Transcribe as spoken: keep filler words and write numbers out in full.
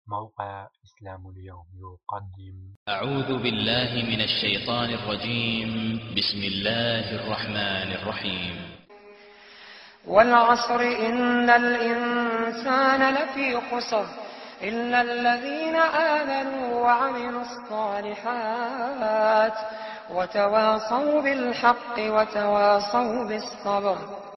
موقع إسلام اليوم يقدم. أعوذ بالله من الشيطان الرجيم. بسم الله الرحمن الرحيم. والعصر إن الإنسان لفي خسر إلا الذين آمنوا وعملوا الصالحات وتواصوا بالحق وتواصوا بالصبر.